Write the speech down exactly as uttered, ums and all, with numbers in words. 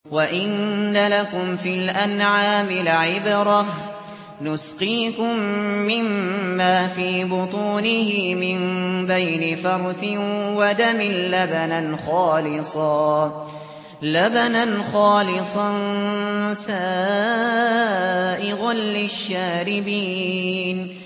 وَإِنَّ لَكُمْ فِي الْأَنْعَامِ لَعِبْرَةً ۖ نُّسْقِيكُم مِّمَّا فِي بُطُونِهِ مِن بَيْنِ فَرْثٍ وَدَمٍ لَّبَنًا خَالِصًا سَائِغًا لِّلشَّارِبِينَ